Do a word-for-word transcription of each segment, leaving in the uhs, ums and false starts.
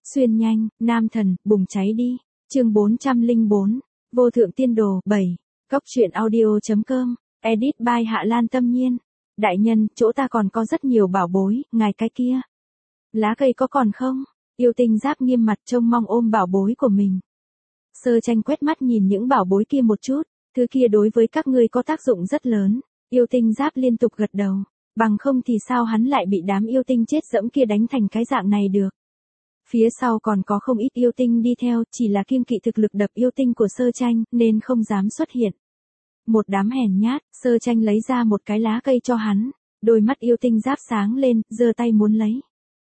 Xuyên nhanh, nam thần, bùng cháy đi. Chương bốn trăm lẻ bốn, Vô thượng tiên đồ, bảy. Góc truyện audio.com, edit by Hạ Lan Tâm Nhiên. Đại nhân, chỗ ta còn có rất nhiều bảo bối, ngài cái kia. Lá cây có còn không? Yêu Tinh Giáp nghiêm mặt trông mong ôm bảo bối của mình. Sơ Tranh quét mắt nhìn những bảo bối kia một chút, thứ kia đối với các ngươi có tác dụng rất lớn. Yêu Tinh Giáp liên tục gật đầu, bằng không thì sao hắn lại bị đám yêu tinh chết dẫm kia đánh thành cái dạng này được. Phía sau còn có không ít yêu tinh đi theo, chỉ là kiêng kỵ thực lực đập yêu tinh của Sơ Tranh, nên không dám xuất hiện. Một đám hèn nhát, Sơ Tranh lấy ra một cái lá cây cho hắn, đôi mắt yêu tinh Giáp sáng lên, giơ tay muốn lấy.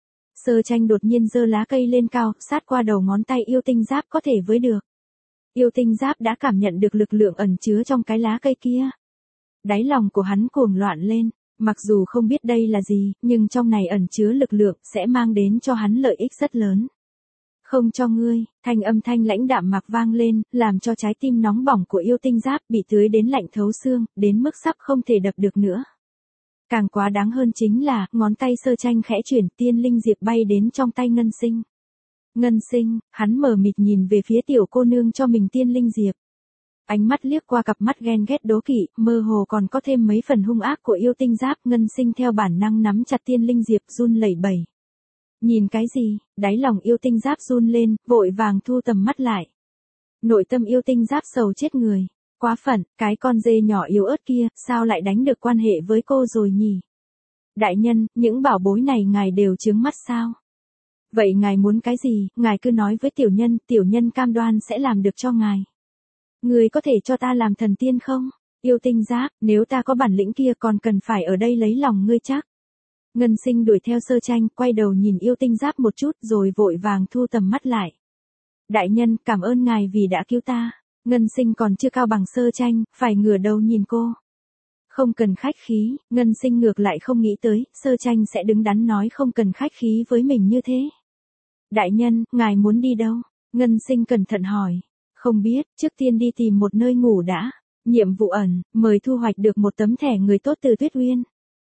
Sơ Tranh đột nhiên giơ lá cây lên cao, sát qua đầu ngón tay yêu tinh Giáp có thể với được. Yêu tinh Giáp đã cảm nhận được lực lượng ẩn chứa trong cái lá cây kia. Đáy lòng của hắn cuồng loạn lên, mặc dù không biết đây là gì, nhưng trong này ẩn chứa lực lượng sẽ mang đến cho hắn lợi ích rất lớn. Không cho ngươi, thanh âm thanh lãnh đạm mạc vang lên, làm cho trái tim nóng bỏng của yêu tinh Giáp bị tưới đến lạnh thấu xương, đến mức sắp không thể đập được nữa. Càng quá đáng hơn chính là, ngón tay Sơ Tranh khẽ chuyển, tiên linh diệp bay đến trong tay Ngân Sinh. Ngân Sinh, hắn mờ mịt nhìn về phía tiểu cô nương cho mình tiên linh diệp. Ánh mắt liếc qua cặp mắt ghen ghét đố kỵ, mơ hồ còn có thêm mấy phần hung ác của yêu tinh Giáp. Ngân Sinh theo bản năng nắm chặt tiên linh diệp, run lẩy bẩy. Nhìn cái gì? Đáy lòng yêu tinh Giáp run lên, vội vàng thu tầm mắt lại. Nội tâm yêu tinh Giáp sầu chết người. Quá phận, cái con dê nhỏ yếu ớt kia, sao lại đánh được quan hệ với cô rồi nhỉ? Đại nhân, những bảo bối này ngài đều chướng mắt sao? Vậy ngài muốn cái gì, ngài cứ nói với tiểu nhân, tiểu nhân cam đoan sẽ làm được cho ngài. Người có thể cho ta làm thần tiên không? Yêu tinh Giáp, nếu ta có bản lĩnh kia còn cần phải ở đây lấy lòng ngươi chắc. Ngân Sinh đuổi theo Sơ Tranh, quay đầu nhìn yêu tinh Giáp một chút rồi vội vàng thu tầm mắt lại. Đại nhân, cảm ơn ngài vì đã cứu ta. Ngân Sinh còn chưa cao bằng Sơ Tranh, phải ngửa đầu nhìn cô. Không cần khách khí, Ngân Sinh ngược lại không nghĩ tới, Sơ Tranh sẽ đứng đắn nói không cần khách khí với mình như thế. Đại nhân, ngài muốn đi đâu? Ngân Sinh cẩn thận hỏi. Không biết, trước tiên đi tìm một nơi ngủ đã. Nhiệm vụ ẩn, mời thu hoạch được một tấm thẻ người tốt từ Tuyết Uyên.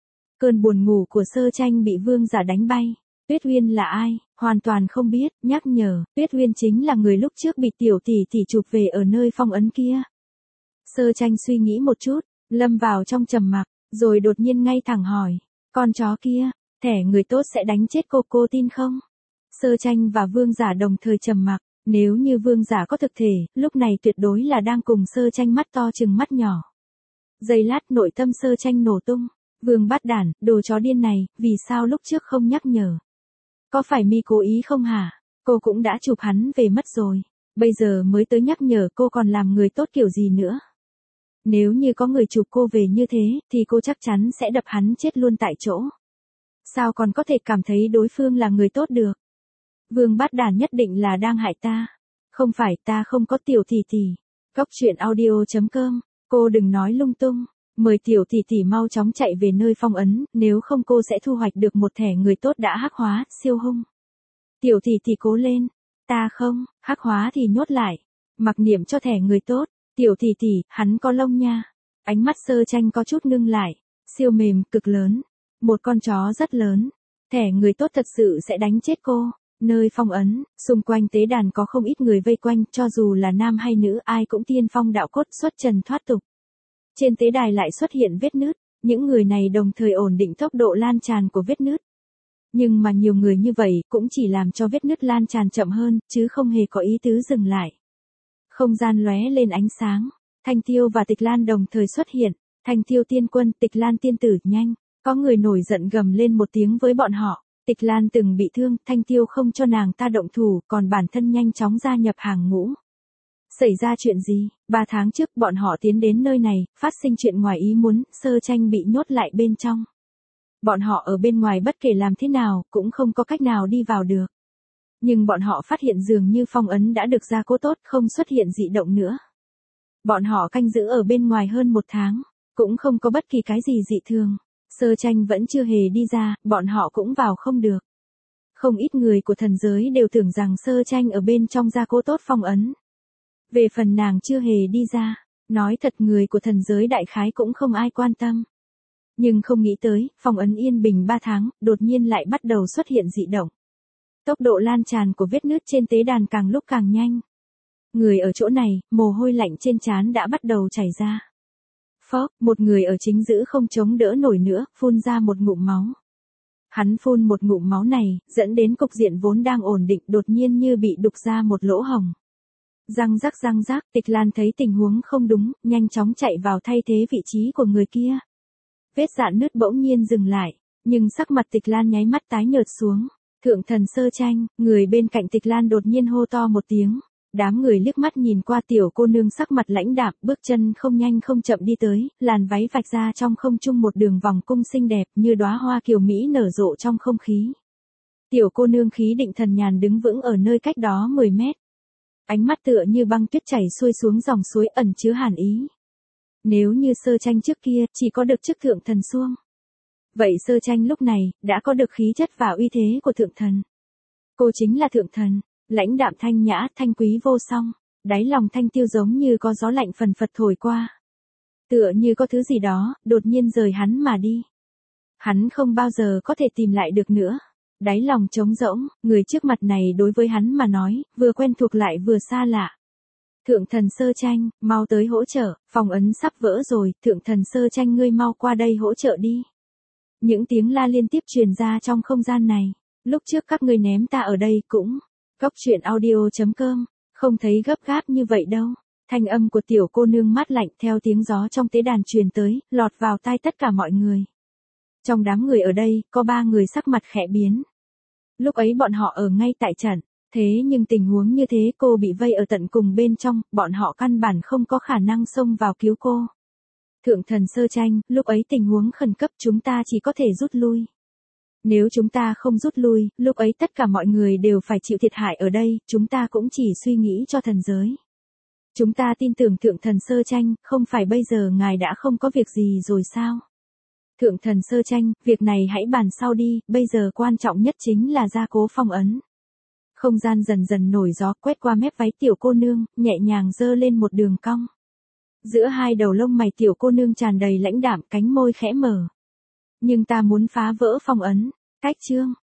Cơn buồn ngủ của Sơ Tranh bị vương giả đánh bay. Tuyết Uyên là ai? Hoàn toàn không biết, nhắc nhở, Tuyết Uyên chính là người lúc trước bị tiểu tỷ tỷ chụp về ở nơi phong ấn kia. Sơ Tranh suy nghĩ một chút, lâm vào trong trầm mặc, rồi đột nhiên ngay thẳng hỏi, con chó kia, thẻ người tốt sẽ đánh chết cô, cô tin không? Sơ Tranh và vương giả đồng thời trầm mặc, nếu như vương giả có thực thể, lúc này tuyệt đối là đang cùng Sơ Tranh mắt to chừng mắt nhỏ. Giây lát nội tâm Sơ Tranh nổ tung, vương bát đản, đồ chó điên này, vì sao lúc trước không nhắc nhở? Có phải mi cố ý không hả? Cô cũng đã chụp hắn về mất rồi, bây giờ mới tới nhắc nhở cô còn làm người tốt kiểu gì nữa? Nếu như có người chụp cô về như thế, thì cô chắc chắn sẽ đập hắn chết luôn tại chỗ. Sao còn có thể cảm thấy đối phương là người tốt được? Vương bát đản nhất định là đang hại ta. Không phải, ta không có tiểu tỷ tỷ. Góc truyện audio.com, cô đừng nói lung tung. Mời tiểu tỷ tỷ mau chóng chạy về nơi phong ấn, nếu không cô sẽ thu hoạch được một thẻ người tốt đã hắc hóa, siêu hung. Tiểu tỷ tỷ cố lên. Ta không, hắc hóa thì nhốt lại. Mặc niệm cho thẻ người tốt. Tiểu tỷ tỷ, hắn có lông nha. Ánh mắt Sơ Tranh có chút ngưng lại. Siêu mềm, cực lớn. Một con chó rất lớn. Thẻ người tốt thật sự sẽ đánh chết cô. Nơi phong ấn, xung quanh tế đàn có không ít người vây quanh, cho dù là nam hay nữ ai cũng tiên phong đạo cốt xuất trần thoát tục. Trên tế đài lại xuất hiện vết nứt, những người này đồng thời ổn định tốc độ lan tràn của vết nứt. Nhưng mà nhiều người như vậy cũng chỉ làm cho vết nứt lan tràn chậm hơn, chứ không hề có ý tứ dừng lại. Không gian lóe lên ánh sáng, Thanh Tiêu và Tịch Lan đồng thời xuất hiện, Thanh Tiêu tiên quân, Tịch Lan tiên tử, nhanh, có người nổi giận gầm lên một tiếng với bọn họ. Tịch Lan từng bị thương, Thanh Tiêu không cho nàng ta động thủ, còn bản thân nhanh chóng gia nhập hàng ngũ. Xảy ra chuyện gì? Ba tháng trước bọn họ tiến đến nơi này, phát sinh chuyện ngoài ý muốn, Sơ Tranh bị nhốt lại bên trong. Bọn họ ở bên ngoài bất kể làm thế nào, cũng không có cách nào đi vào được. Nhưng bọn họ phát hiện dường như phong ấn đã được gia cố tốt, không xuất hiện dị động nữa. Bọn họ canh giữ ở bên ngoài hơn một tháng, cũng không có bất kỳ cái gì dị thường. Sơ Tranh vẫn chưa hề đi ra, bọn họ cũng vào không được. Không ít người của thần giới đều tưởng rằng Sơ Tranh ở bên trong gia cố tốt phong ấn. Về phần nàng chưa hề đi ra, nói thật người của thần giới đại khái cũng không ai quan tâm. Nhưng không nghĩ tới, phong ấn yên bình ba tháng, đột nhiên lại bắt đầu xuất hiện dị động. Tốc độ lan tràn của vết nứt trên tế đàn càng lúc càng nhanh. Người ở chỗ này, mồ hôi lạnh trên trán đã bắt đầu chảy ra. Phốc, một người ở chính giữa không chống đỡ nổi nữa, phun ra một ngụm máu. Hắn phun một ngụm máu này, dẫn đến cục diện vốn đang ổn định đột nhiên như bị đục ra một lỗ hổng. Răng rắc răng rắc, Tịch Lan thấy tình huống không đúng, nhanh chóng chạy vào thay thế vị trí của người kia. Vết rạn nứt bỗng nhiên dừng lại, nhưng sắc mặt Tịch Lan nháy mắt tái nhợt xuống. Thượng thần Sơ Tranh, người bên cạnh Tịch Lan đột nhiên hô to một tiếng. Đám người liếc mắt nhìn qua tiểu cô nương sắc mặt lãnh đạm, bước chân không nhanh không chậm đi tới, làn váy vạch ra trong không trung một đường vòng cung xinh đẹp như đóa hoa kiều mỹ nở rộ trong không khí. Tiểu cô nương khí định thần nhàn đứng vững ở nơi cách đó mười mét. Ánh mắt tựa như băng tuyết chảy xuôi xuống dòng suối ẩn chứa hàn ý. Nếu như Sơ Tranh trước kia chỉ có được chức thượng thần xuông, vậy Sơ Tranh lúc này đã có được khí chất và uy thế của thượng thần. Cô chính là thượng thần. Lãnh đạm thanh nhã, thanh quý vô song, đáy lòng Thanh Tiêu giống như có gió lạnh phần phật thổi qua. Tựa như có thứ gì đó, đột nhiên rời hắn mà đi. Hắn không bao giờ có thể tìm lại được nữa. Đáy lòng trống rỗng, người trước mặt này đối với hắn mà nói, vừa quen thuộc lại vừa xa lạ. Thượng thần Sơ Tranh, mau tới hỗ trợ, phòng ấn sắp vỡ rồi, thượng thần Sơ Tranh ngươi mau qua đây hỗ trợ đi. Những tiếng la liên tiếp truyền ra trong không gian này. Lúc trước các ngươi ném ta ở đây cũng... Góc truyện audio chấm com, không thấy gấp gáp như vậy đâu. Thanh âm của tiểu cô nương mát lạnh theo tiếng gió trong tế đàn truyền tới, lọt vào tai tất cả mọi người. Trong đám người ở đây, có ba người sắc mặt khẽ biến. Lúc ấy bọn họ ở ngay tại trận, thế nhưng tình huống như thế cô bị vây ở tận cùng bên trong, bọn họ căn bản không có khả năng xông vào cứu cô. Thượng thần Sơ Tranh, lúc ấy tình huống khẩn cấp chúng ta chỉ có thể rút lui. Nếu chúng ta không rút lui, lúc ấy tất cả mọi người đều phải chịu thiệt hại ở đây, chúng ta cũng chỉ suy nghĩ cho thần giới. Chúng ta tin tưởng thượng thần Sơ Tranh, không phải bây giờ ngài đã không có việc gì rồi sao? Thượng thần Sơ Tranh, việc này hãy bàn sau đi, bây giờ quan trọng nhất chính là gia cố phong ấn. Không gian dần dần nổi gió quét qua mép váy tiểu cô nương, nhẹ nhàng dơ lên một đường cong. Giữa hai đầu lông mày tiểu cô nương tràn đầy lãnh đạm, cánh môi khẽ mở. Nhưng ta muốn phá vỡ phong ấn. Cách chương,